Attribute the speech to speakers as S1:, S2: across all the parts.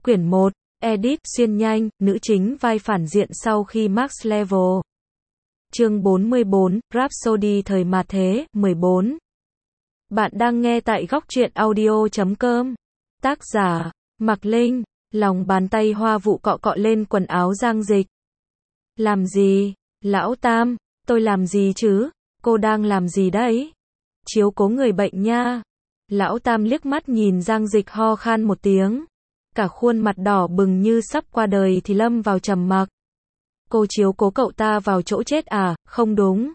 S1: Quyển 1, Edit, xuyên nhanh, nữ chính vai phản diện sau khi Max Level. Chương 44, Rhapsody thời mạt thế, 14. Bạn đang nghe tại góc truyện audio.com. Tác giả, Mạc Linh. Lòng bàn tay Hoa Vụ cọ cọ lên quần áo Giang Dịch. Làm gì? Lão Tam, tôi làm gì chứ? Cô đang làm gì đấy? Chiếu cố người bệnh nha. Lão Tam liếc mắt nhìn Giang Dịch ho khan một tiếng. Cả khuôn mặt đỏ bừng như sắp qua đời thì lâm vào trầm mặc. Cô chiếu cố cậu ta vào chỗ chết à? Không đúng.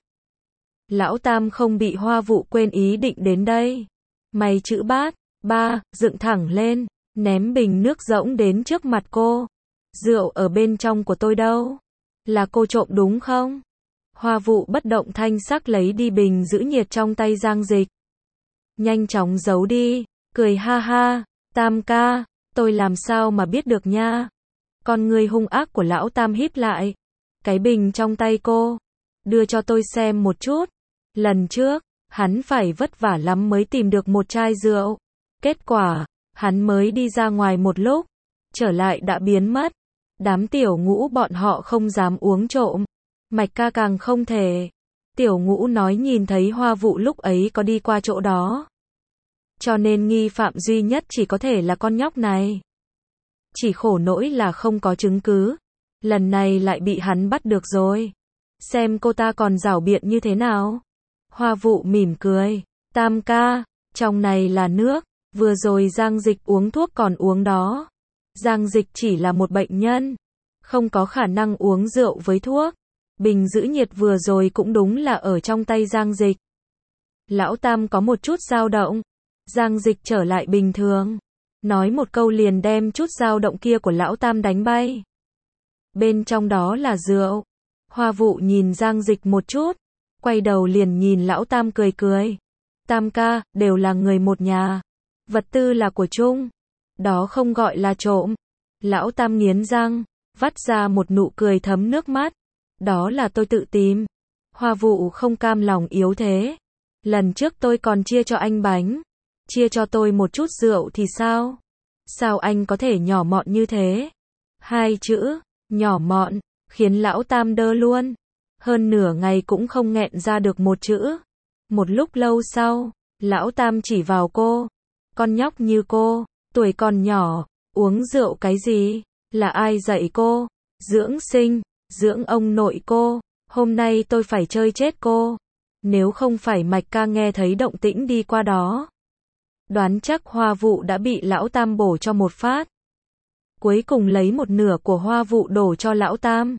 S1: Lão Tam không bị Hoa Vụ quên ý định đến đây. Mày chữ bát, ba, dựng thẳng lên, ném bình nước rỗng đến trước mặt cô. Rượu ở bên trong của tôi đâu? Là cô trộm đúng không? Hoa Vụ bất động thanh sắc lấy đi bình giữ nhiệt trong tay Giang Dịch. Nhanh chóng giấu đi, cười ha ha, Tam ca, tôi làm sao mà biết được nha. Con người hung ác của lão Tam híp lại. Cái bình trong tay cô, đưa cho tôi xem một chút. Lần trước, hắn phải vất vả lắm mới tìm được một chai rượu. Kết quả, hắn mới đi ra ngoài một lúc, trở lại đã biến mất. Đám tiểu ngũ bọn họ không dám uống trộm. Mạch ca càng không thể. Tiểu ngũ nói nhìn thấy Hoa Vụ lúc ấy có đi qua chỗ đó. Cho nên nghi phạm duy nhất chỉ có thể là con nhóc này. Chỉ khổ nỗi là không có chứng cứ. Lần này lại bị hắn bắt được rồi. Xem cô ta còn giảo biện như thế nào. Hoa Vụ mỉm cười. Tam ca, trong này là nước. Vừa rồi Giang Dịch uống thuốc còn uống đó. Giang Dịch chỉ là một bệnh nhân. Không có khả năng uống rượu với thuốc. Bình giữ nhiệt vừa rồi cũng đúng là ở trong tay Giang Dịch. Lão Tam có một chút dao động. Giang Dịch trở lại bình thường. Nói một câu liền đem chút dao động kia của Lão Tam đánh bay. Bên trong đó là rượu. Hoa Vụ nhìn Giang Dịch một chút. Quay đầu liền nhìn Lão Tam cười cười. Tam ca, đều là người một nhà. Vật tư là của chung. Đó không gọi là trộm. Lão Tam nghiến răng, vắt ra một nụ cười thấm nước mắt. Đó là tôi tự tìm. Hoa Vụ không cam lòng yếu thế. Lần trước tôi còn chia cho anh bánh. Chia cho tôi một chút rượu thì sao? Sao anh có thể nhỏ mọn như thế? Hai chữ, nhỏ mọn, khiến Lão Tam đơ luôn. Hơn nửa ngày cũng không nghẹn ra được một chữ. Một lúc lâu sau, Lão Tam chỉ vào cô. Con nhóc như cô, tuổi còn nhỏ, uống rượu cái gì? Là ai dạy cô? Dưỡng sinh, dưỡng ông nội cô. Hôm nay tôi phải chơi chết cô. Nếu không phải Mạch ca nghe thấy động tĩnh đi qua đó. Đoán chắc Hoa Vụ đã bị Lão Tam bổ cho một phát. Cuối cùng lấy một nửa của Hoa Vụ đổ cho Lão Tam.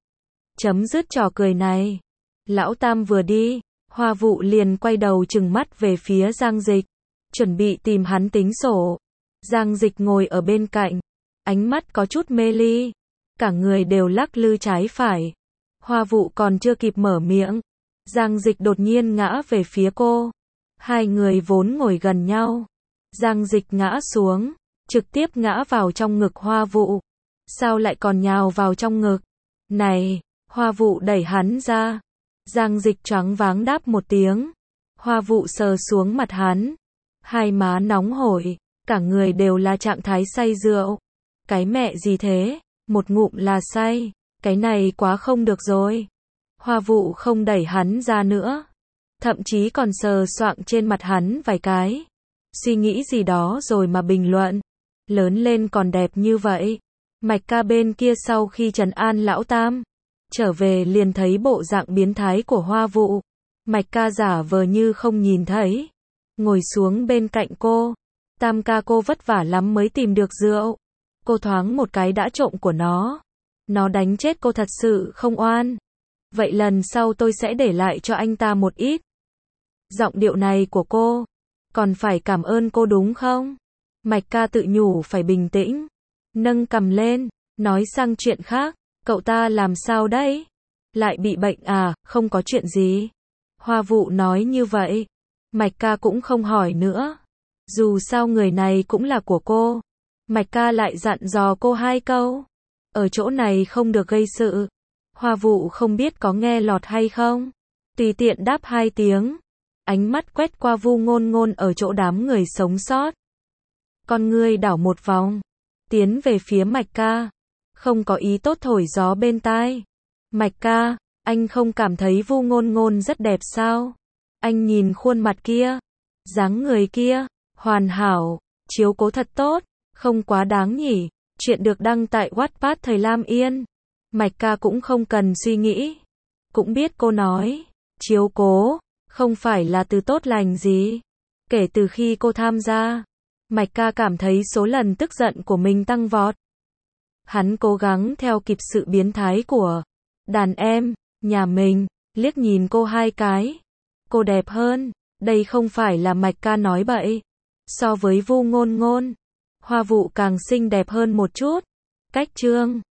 S1: Chấm dứt trò cười này. Lão Tam vừa đi, Hoa Vụ liền quay đầu trừng mắt về phía Giang Dịch. Chuẩn bị tìm hắn tính sổ. Giang Dịch ngồi ở bên cạnh. Ánh mắt có chút mê ly. Cả người đều lắc lư trái phải. Hoa Vụ còn chưa kịp mở miệng. Giang Dịch đột nhiên ngã về phía cô. Hai người vốn ngồi gần nhau. Giang Dịch ngã xuống. Trực tiếp ngã vào trong ngực Hoa Vụ. Sao lại còn nhào vào trong ngực? Này! Hoa Vụ đẩy hắn ra. Giang Dịch choáng váng đáp một tiếng. Hoa Vụ sờ xuống mặt hắn. Hai má nóng hổi. Cả người đều là trạng thái say rượu. Cái mẹ gì thế? Một ngụm là say. Cái này quá không được rồi. Hoa Vụ không đẩy hắn ra nữa. Thậm chí còn sờ soạng trên mặt hắn vài cái. Suy nghĩ gì đó rồi mà bình luận. Lớn lên còn đẹp như vậy. Mạch ca bên kia sau khi trấn an Lão Tam. Trở về liền thấy bộ dạng biến thái của Hoa Vụ. Mạch ca giả vờ như không nhìn thấy. Ngồi xuống bên cạnh cô. Tam ca cô vất vả lắm mới tìm được rượu. Cô thoáng một cái đã trộm của nó. Nó đánh chết cô thật sự không oan. Vậy lần sau tôi sẽ để lại cho anh ta một ít. Giọng điệu này của cô. Còn phải cảm ơn cô đúng không? Mạch ca tự nhủ phải bình tĩnh. Nâng cằm lên. Nói sang chuyện khác. Cậu ta làm sao đấy? Lại bị bệnh à? Không có chuyện gì. Hoa Vụ nói như vậy. Mạch ca cũng không hỏi nữa. Dù sao người này cũng là của cô. Mạch ca lại dặn dò cô hai câu. Ở chỗ này không được gây sự. Hoa Vụ không biết có nghe lọt hay không. Tùy tiện đáp hai tiếng. Ánh mắt quét qua Vu Ngôn Ngôn ở chỗ đám người sống sót. Con ngươi đảo một vòng. tiến về phía Mạch ca. Không có ý tốt thổi gió bên tai. Mạch ca, anh không cảm thấy Vu Ngôn Ngôn rất đẹp sao? Anh nhìn khuôn mặt kia, dáng người kia, hoàn hảo, chiếu cố thật tốt, không quá đáng nhỉ? Chuyện được đăng tại Wattpad thời Lam Yên. Mạch ca cũng không cần suy nghĩ. Cũng biết cô nói, chiếu cố, không phải là từ tốt lành gì. Kể từ khi cô tham gia, Mạch ca cảm thấy số lần tức giận của mình tăng vọt. Hắn cố gắng theo kịp sự biến thái của đàn em, nhà mình, liếc nhìn cô 2 cái. Cô đẹp hơn, đây không phải là Mạch ca nói bậy. So với Vu Ngôn Ngôn, Hoa Vụ càng xinh đẹp hơn một chút. Cách chương